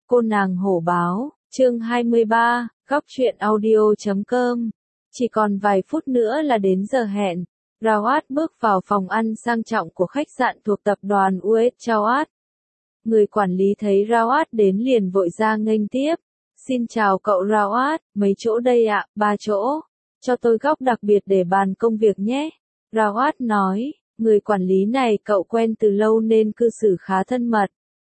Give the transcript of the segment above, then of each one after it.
Cô nàng hổ báo, chương 23, góc truyện audio.com. Chỉ còn vài phút nữa là đến giờ hẹn. Rawat bước vào phòng ăn sang trọng của khách sạn thuộc tập đoàn US Jawad. Người quản lý thấy Rawat đến liền vội ra nghênh tiếp. Xin chào cậu Rawat, mấy chỗ đây ạ? 3 chỗ. Cho tôi góc đặc biệt để bàn công việc nhé. Rawat nói, người quản lý này cậu quen từ lâu nên cư xử khá thân mật.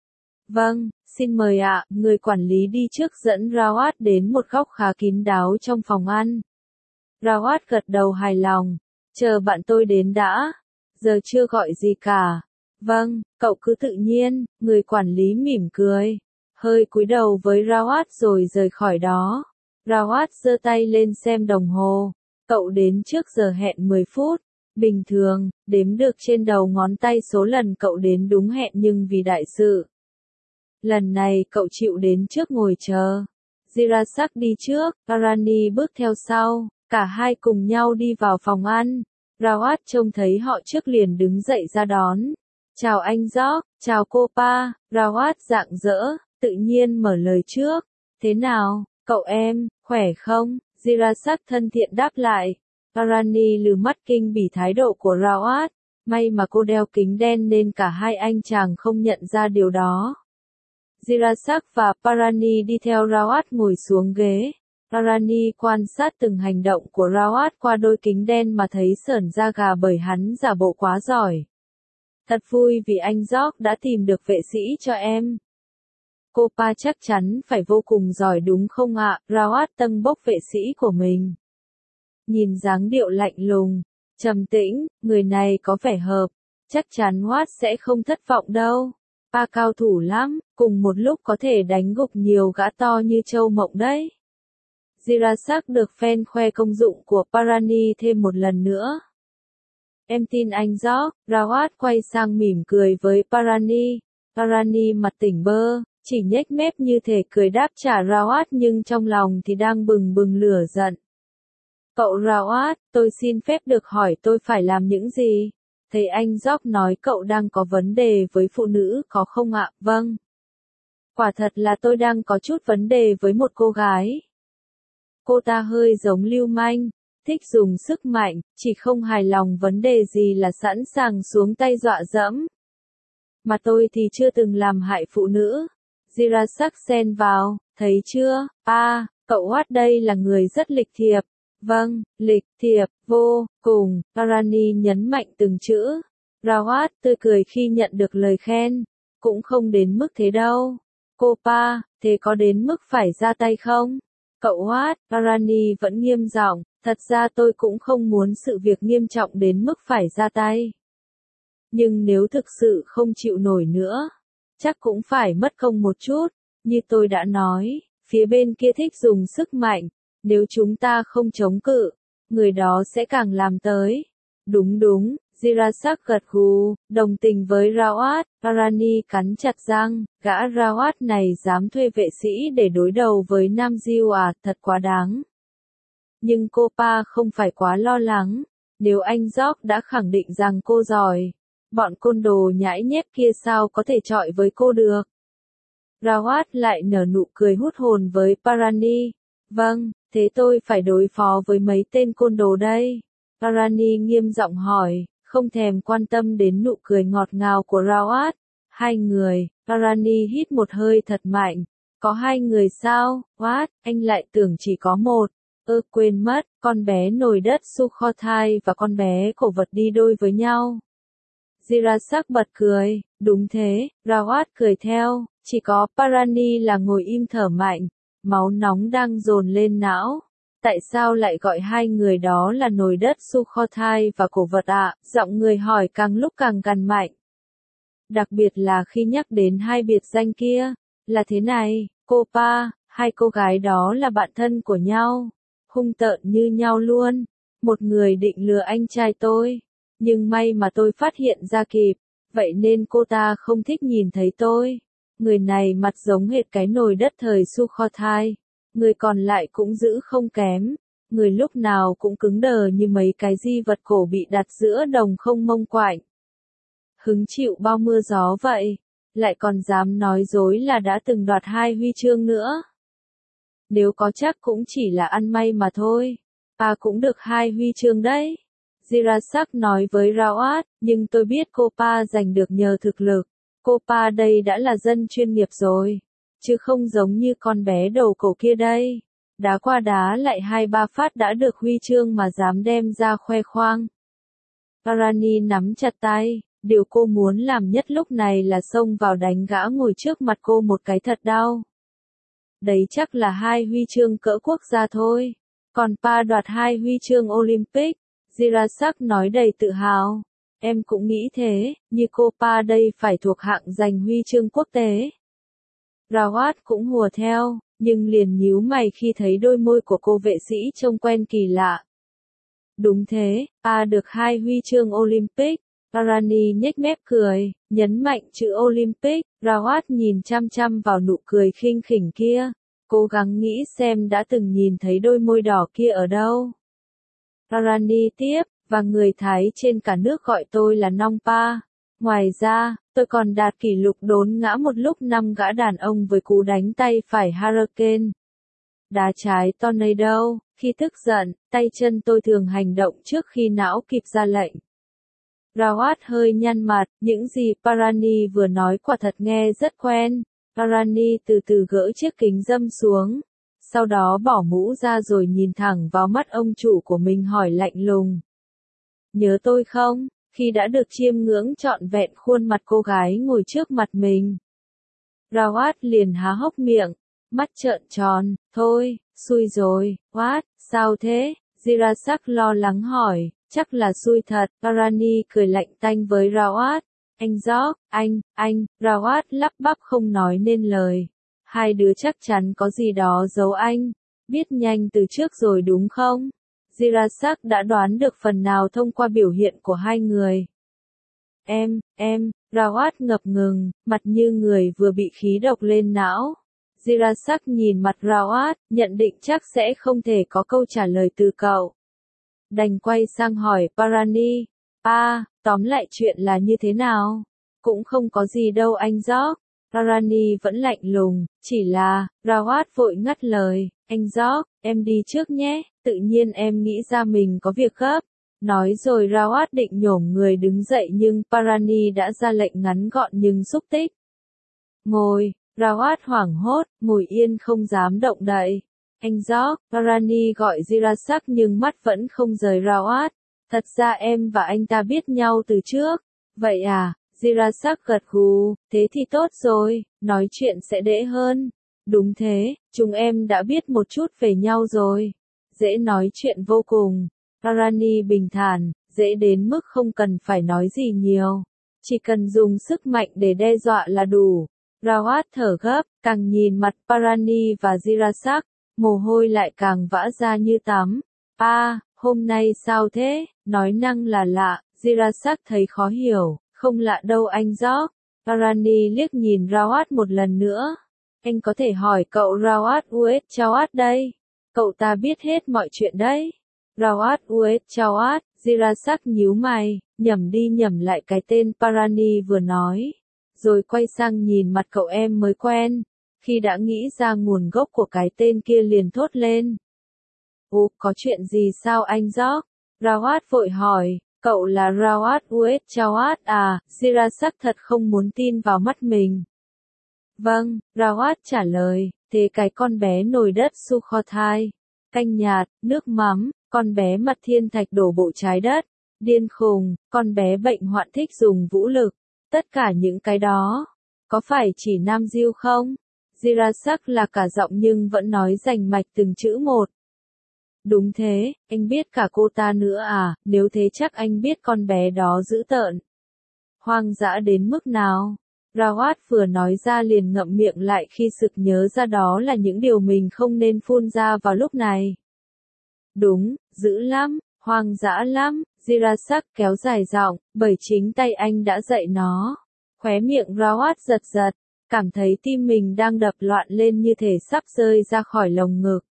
Vâng, xin mời ạ. Người quản lý đi trước dẫn Rawat đến một góc khá kín đáo trong phòng ăn. Rawat gật đầu hài lòng. Chờ bạn tôi đến đã. Giờ chưa gọi gì cả. Vâng, cậu cứ tự nhiên. Người quản lý mỉm cười. Hơi cúi đầu với Rawat rồi rời khỏi đó. Rawat giơ tay lên xem đồng hồ. Cậu đến trước giờ hẹn 10 phút. Bình thường, đếm được trên đầu ngón tay số lần cậu đến đúng hẹn nhưng vì đại sự. Lần này cậu chịu đến trước ngồi chờ. Jirasak đi trước, Parani bước theo sau, cả hai cùng nhau đi vào phòng ăn. Rawat trông thấy họ trước liền đứng dậy ra đón. Chào anh George, chào cô Pa. Rawat rạng rỡ, tự nhiên mở lời trước. Thế nào, cậu em, khỏe không? Jirasak thân thiện đáp lại. Parani lừ mắt kinh bỉ thái độ của Rawat. May mà cô đeo kính đen nên cả hai anh chàng không nhận ra điều đó. Jirasak và Parani đi theo Rawat ngồi xuống ghế. Parani quan sát từng hành động của Rawat qua đôi kính đen mà thấy sởn da gà bởi hắn giả bộ quá giỏi. Thật vui vì anh George đã tìm được vệ sĩ cho em. Cô Pa chắc chắn phải vô cùng giỏi đúng không ạ? Rawat tâng bốc vệ sĩ của mình. Nhìn dáng điệu lạnh lùng, trầm tĩnh, người này có vẻ hợp. Chắc chắn Watt sẽ không thất vọng đâu. Pa cao thủ lắm, cùng một lúc có thể đánh gục nhiều gã to như châu mộng đấy. Jirasak được fan khoe công dụng của Parani thêm một lần nữa. Em tin anh George. Rawat quay sang mỉm cười với Parani. Parani mặt tỉnh bơ, chỉ nhếch mép như thể cười đáp trả Rawat nhưng trong lòng thì đang bừng bừng lửa giận. Cậu Rawat, tôi xin phép được hỏi tôi phải làm những gì? Thấy anh George nói cậu đang có vấn đề với phụ nữ có không ạ? Vâng. Quả thật là tôi đang có chút vấn đề với một cô gái. Cô ta hơi giống lưu manh, thích dùng sức mạnh, chỉ không hài lòng vấn đề gì là sẵn sàng xuống tay dọa dẫm. Mà tôi thì chưa từng làm hại phụ nữ. Jirasak xen vào, thấy chưa, Pa, cậu Watt đây là người rất lịch thiệp. Vâng, lịch thiệp, vô cùng, Parani nhấn mạnh từng chữ. Rawat tươi cười khi nhận được lời khen. Cũng không đến mức thế đâu. Cô Pa, thế có đến mức phải ra tay không? Cậu Watt, Parani vẫn nghiêm giọng, thật ra tôi cũng không muốn sự việc nghiêm trọng đến mức phải ra tay. Nhưng nếu thực sự không chịu nổi nữa, chắc cũng phải mất công một chút, như tôi đã nói, phía bên kia thích dùng sức mạnh. Nếu chúng ta không chống cự, người đó sẽ càng làm tới. Đúng đúng, Jirasak gật gù, đồng tình với Rawat. Parani cắn chặt răng, gã Rawat này dám thuê vệ sĩ để đối đầu với Nam Diêu à, thật quá đáng. Nhưng cô Pa không phải quá lo lắng, nếu anh George đã khẳng định rằng cô giỏi, bọn côn đồ nhãi nhép kia sao có thể chọi với cô được. Rawat lại nở nụ cười hút hồn với Parani. Vâng, thế tôi phải đối phó với mấy tên côn đồ đây. Parani nghiêm giọng hỏi, không thèm quan tâm đến nụ cười ngọt ngào của Rawat. Hai người, Parani hít một hơi thật mạnh. Có hai người sao? What, anh lại tưởng chỉ có một. Quên mất, con bé nồi đất Sukhothai và con bé cổ vật đi đôi với nhau. Jirasak bật cười, đúng thế, Rawat cười theo, chỉ có Parani là ngồi im thở mạnh. Máu nóng đang dồn lên não. Tại sao lại gọi hai người đó là nồi đất Sukhothai và cổ vật ạ? Giọng người hỏi càng lúc càng gằn mạnh. Đặc biệt là khi nhắc đến hai biệt danh kia. Là thế này, cô Pa, hai cô gái đó là bạn thân của nhau. Hung tợn như nhau luôn. Một người định lừa anh trai tôi. Nhưng may mà tôi phát hiện ra kịp. Vậy nên cô ta không thích nhìn thấy tôi. Người này mặt giống hệt cái nồi đất thời Sukhothai. Người còn lại cũng giữ không kém. Người lúc nào cũng cứng đờ như mấy cái di vật cổ bị đặt giữa đồng không mông quạnh. Hứng chịu bao mưa gió vậy. lại còn dám nói dối là đã từng đoạt 2 huy chương nữa. Nếu có chắc cũng chỉ là ăn may mà thôi. Pa cũng được 2 huy chương đấy. Jirasak nói với Rawat, nhưng tôi biết cô Pa giành được nhờ thực lực. Cô Pa đây đã là dân chuyên nghiệp rồi. Chứ không giống như con bé đầu cổ kia đây. Đá qua đá lại 2-3 phát đã được huy chương mà dám đem ra khoe khoang. Parani nắm chặt tay, điều cô muốn làm nhất lúc này là xông vào đánh gã ngồi trước mặt cô một cái thật đau. Đấy chắc là 2 huy chương cỡ quốc gia thôi. Còn Pa đoạt 2 huy chương Olympic. Jirasak nói đầy tự hào. Em cũng nghĩ thế, như cô Pa đây phải thuộc hạng giành huy chương quốc tế. Rawat cũng hùa theo, nhưng liền nhíu mày khi thấy đôi môi của cô vệ sĩ trông quen kỳ lạ. Đúng thế, Pa được 2 huy chương Olympic. Parani nhếch mép cười, nhấn mạnh chữ Olympic. Rawat nhìn chăm chăm vào nụ cười khinh khỉnh kia, cố gắng nghĩ xem đã từng nhìn thấy đôi môi đỏ kia ở đâu. Parani tiếp, và người Thái trên cả nước gọi tôi là Nong Pa. Ngoài ra, tôi còn đạt kỷ lục đốn ngã một lúc 5 gã đàn ông với cú đánh tay phải Hurricane. Đá trái Tornado, khi tức giận, tay chân tôi thường hành động trước khi não kịp ra lệnh. Rawat hơi nhăn mặt, những gì Parani vừa nói quả thật nghe rất quen. Parani từ từ gỡ chiếc kính râm xuống. Sau đó bỏ mũ ra rồi nhìn thẳng vào mắt ông chủ của mình hỏi lạnh lùng. Nhớ tôi không, khi đã được chiêm ngưỡng trọn vẹn khuôn mặt cô gái ngồi trước mặt mình. Rawat liền há hốc miệng, mắt trợn tròn, thôi, xui rồi, what, sao thế? Jirasak lo lắng hỏi, chắc là xui thật. Parani cười lạnh tanh với Rawat. Anh George, anh, Rawat lắp bắp không nói nên lời. Hai đứa chắc chắn có gì đó giấu anh. Biết nhanh từ trước rồi đúng không? Jirasak đã đoán được phần nào thông qua biểu hiện của hai người. Rawat ngập ngừng, mặt như người vừa bị khí độc lên não. Jirasak nhìn mặt Rawat, nhận định chắc sẽ không thể có câu trả lời từ cậu. Đành quay sang hỏi Parani, Pa, tóm lại chuyện là như thế nào? Cũng không có gì đâu anh George. Parani vẫn lạnh lùng, chỉ là, Rawat vội ngắt lời, anh George, em đi trước nhé, tự nhiên em nghĩ ra mình có việc gấp. Nói rồi Rawat định nhổm người đứng dậy nhưng Parani đã ra lệnh ngắn gọn nhưng xúc tích. Ngồi, Rawat hoảng hốt, ngồi yên không dám động đậy. Anh George, Parani gọi Jirasak nhưng mắt vẫn không rời Rawat. Thật ra em và anh ta biết nhau từ trước. Vậy à, Jirasak gật gù, thế thì tốt rồi, nói chuyện sẽ dễ hơn. Đúng thế, chúng em đã biết một chút về nhau rồi. Dễ nói chuyện vô cùng. Parani bình thản, dễ đến mức không cần phải nói gì nhiều. Chỉ cần dùng sức mạnh để đe dọa là đủ. Rawat thở gấp, càng nhìn mặt Parani và Jirasak, mồ hôi lại càng vã ra như tắm. Pa, hôm nay sao thế? Nói năng là lạ, Jirasak thấy khó hiểu, không lạ đâu anh George. Parani liếc nhìn Rawat một lần nữa. Anh có thể hỏi cậu Rawat Uet Chawat đây. Cậu ta biết hết mọi chuyện đấy. Rawat Uet Chawat, Jirasak nhíu mày, nhẩm đi nhẩm lại cái tên Parani vừa nói. Rồi quay sang nhìn mặt cậu em mới quen. Khi đã nghĩ ra nguồn gốc của cái tên kia liền thốt lên. Ồ, có chuyện gì sao anh George? Rawat vội hỏi, cậu là Rawat Uet Chawat à? Jirasak thật không muốn tin vào mắt mình. Vâng, Rawat trả lời, thế cái con bé nồi đất Sukhothai, canh nhạt, nước mắm, con bé mặt thiên thạch đổ bộ trái đất, điên khùng, con bé bệnh hoạn thích dùng vũ lực, tất cả những cái đó, có phải chỉ Nam Diêu không? Jirasak là cả giọng nhưng vẫn nói rành mạch từng chữ một. Đúng thế, anh biết cả cô ta nữa à, nếu thế chắc anh biết con bé đó dữ tợn. Hoang dã đến mức nào? Rawat vừa nói ra liền ngậm miệng lại khi sực nhớ ra đó là những điều mình không nên phun ra vào lúc này. Đúng, dữ lắm, hoang dã lắm, Jirasak kéo dài giọng, bởi chính tay anh đã dạy nó. Khóe miệng Rawat giật giật, cảm thấy tim mình đang đập loạn lên như thể sắp rơi ra khỏi lồng ngực.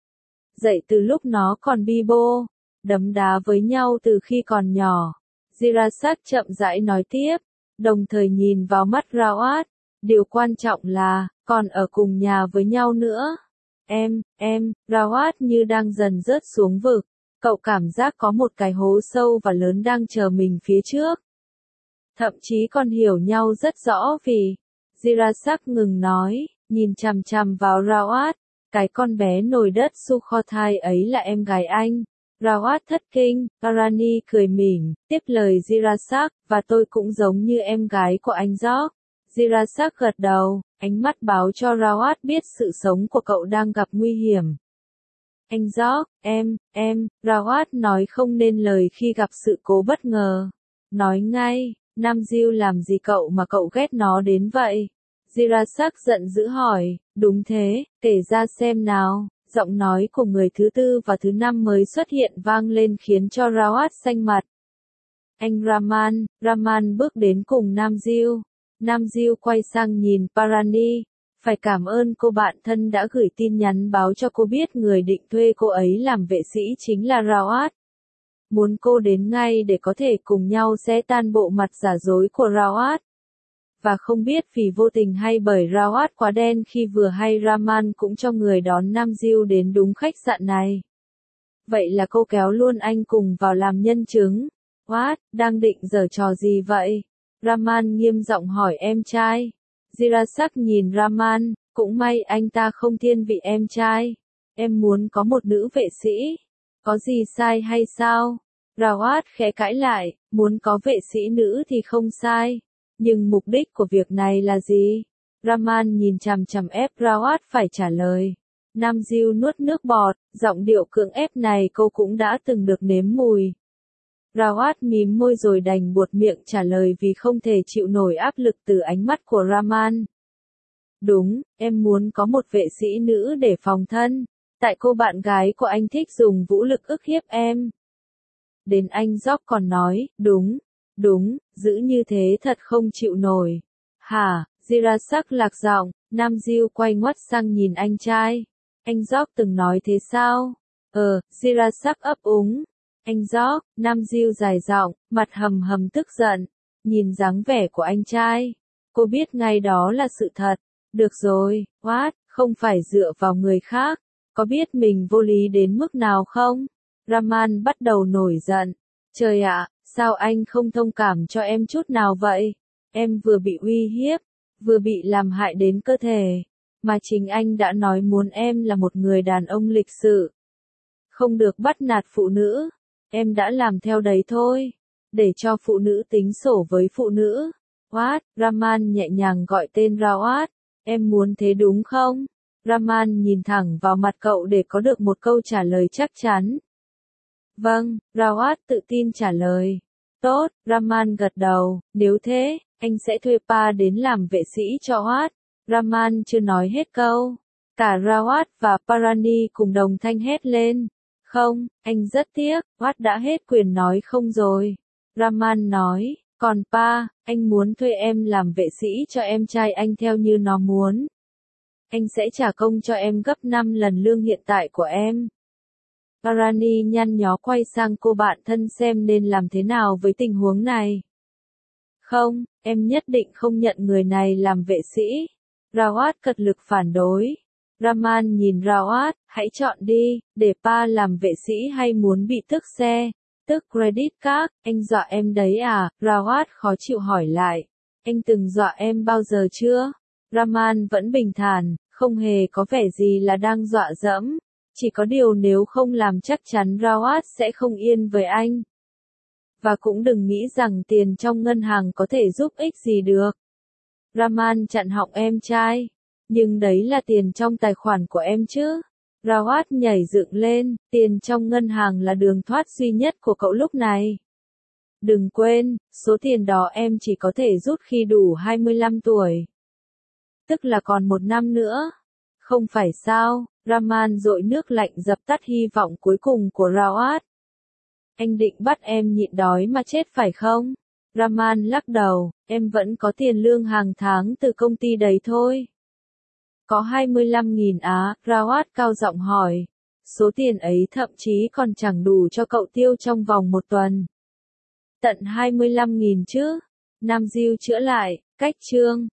Dậy từ lúc nó còn bi bô, đấm đá với nhau từ khi còn nhỏ. Jirasak chậm rãi nói tiếp, đồng thời nhìn vào mắt Rawat, Điều quan trọng là, còn ở cùng nhà với nhau nữa. Rawat như đang dần rớt xuống vực. Cậu cảm giác có một cái hố sâu và lớn đang chờ mình phía trước. Thậm chí còn hiểu nhau rất rõ vì, Jirasak ngừng nói, nhìn chằm chằm vào Rawat. Cái con bé nồi đất Sukhothai ấy là em gái anh. Rawat thất kinh, Parani cười mỉm, tiếp lời Jirasak, và tôi cũng giống như em gái của anh George. Jirasak gật đầu, ánh mắt báo cho Rawat biết sự sống của cậu đang gặp nguy hiểm. Anh George, Rawat nói không nên lời khi gặp sự cố bất ngờ. Nói ngay, Nam Diêu làm gì cậu mà cậu ghét nó đến vậy? Jirasak giận dữ hỏi, đúng thế, kể ra xem nào. Giọng nói của người thứ tư và thứ năm mới xuất hiện vang lên khiến cho Rawat xanh mặt. Anh Raman bước đến cùng Nam Diêu. Nam Diêu quay sang nhìn Parani. Phải cảm ơn cô bạn thân đã gửi tin nhắn báo cho cô biết người định thuê cô ấy làm vệ sĩ chính là Rawat. Muốn cô đến ngay để có thể cùng nhau xé tan bộ mặt giả dối của Rawat. Và không biết vì vô tình hay bởi Rawat quá đen khi vừa hay Raman cũng cho người đón Nam Diêu đến đúng khách sạn này. Vậy là cô kéo luôn anh cùng vào làm nhân chứng. What, đang định giở trò gì vậy? Raman nghiêm giọng hỏi em trai. Jirasak nhìn Raman, cũng may anh ta không thiên vị em trai. Em muốn có một nữ vệ sĩ. Có gì sai hay sao? Rawat khẽ cãi lại, muốn có vệ sĩ nữ thì không sai. Nhưng mục đích của việc này là gì? Raman nhìn chằm chằm ép Rawat phải trả lời. Nam Diêu nuốt nước bọt, giọng điệu cưỡng ép này cô cũng đã từng được nếm mùi. Rawat mím môi rồi đành buột miệng trả lời vì không thể chịu nổi áp lực từ ánh mắt của Raman. Đúng, em muốn có một vệ sĩ nữ để phòng thân. Tại cô bạn gái của anh thích dùng vũ lực ức hiếp em. Đến anh George còn nói, đúng, giữ như thế thật không chịu nổi. Hả, Jirasak lạc giọng, Nam Diêu quay ngoắt sang nhìn anh trai. Anh George từng nói thế sao? Jirasak ấp úng. Anh George, Nam Diêu dài giọng, mặt hầm hầm tức giận. Nhìn dáng vẻ của anh trai. Cô biết ngay đó là sự thật. Được rồi, what, không phải dựa vào người khác. Có biết mình vô lý đến mức nào không? Raman bắt đầu nổi giận. Trời ạ, sao anh không thông cảm cho em chút nào vậy? Em vừa bị uy hiếp, vừa bị làm hại đến cơ thể. Mà chính anh đã nói muốn em là một người đàn ông lịch sự. Không được bắt nạt phụ nữ. Em đã làm theo đấy thôi. Để cho phụ nữ tính sổ với phụ nữ. What? Raman nhẹ nhàng gọi tên Rawat. Em muốn thế đúng không? Raman nhìn thẳng vào mặt cậu để có được một câu trả lời chắc chắn. Vâng, Rawat tự tin trả lời. Tốt, Raman gật đầu, nếu thế, anh sẽ thuê Pa đến làm vệ sĩ cho Wat. Raman chưa nói hết câu. Cả Rawat và Parani cùng đồng thanh hét lên. Không, anh rất tiếc, Wat đã hết quyền nói không rồi. Raman nói, còn Pa, anh muốn thuê em làm vệ sĩ cho em trai anh theo như nó muốn. Anh sẽ trả công cho em gấp 5 lần lương hiện tại của em. Parani nhăn nhó quay sang cô bạn thân xem nên làm thế nào với tình huống này. Không, em nhất định không nhận người này làm vệ sĩ. Rawat cật lực phản đối. Raman nhìn Rawat, hãy chọn đi, để Pa làm vệ sĩ hay muốn bị tước xe, tước credit card, anh dọa em đấy à? Rawat khó chịu hỏi lại. Anh từng dọa em bao giờ chưa? Raman vẫn bình thản, không hề có vẻ gì là đang dọa dẫm. Chỉ có điều nếu không làm chắc chắn Rawat sẽ không yên với anh. Và cũng đừng nghĩ rằng tiền trong ngân hàng có thể giúp ích gì được. Raman chặn họng em trai. Nhưng đấy là tiền trong tài khoản của em chứ. Rawat nhảy dựng lên, tiền trong ngân hàng là đường thoát duy nhất của cậu lúc này. Đừng quên, số tiền đó em chỉ có thể rút khi đủ 25 tuổi. Tức là còn 1 năm nữa. Không phải sao, Raman dội nước lạnh dập tắt hy vọng cuối cùng của Rawat. Anh định bắt em nhịn đói mà chết phải không? Raman lắc đầu, em vẫn có tiền lương hàng tháng từ công ty đấy thôi. Có 25.000 á, Rawat cao giọng hỏi. Số tiền ấy thậm chí còn chẳng đủ cho cậu tiêu trong vòng 1 tuần. Tận 25.000 chứ? Nam Diêu chữa lại, cách chương.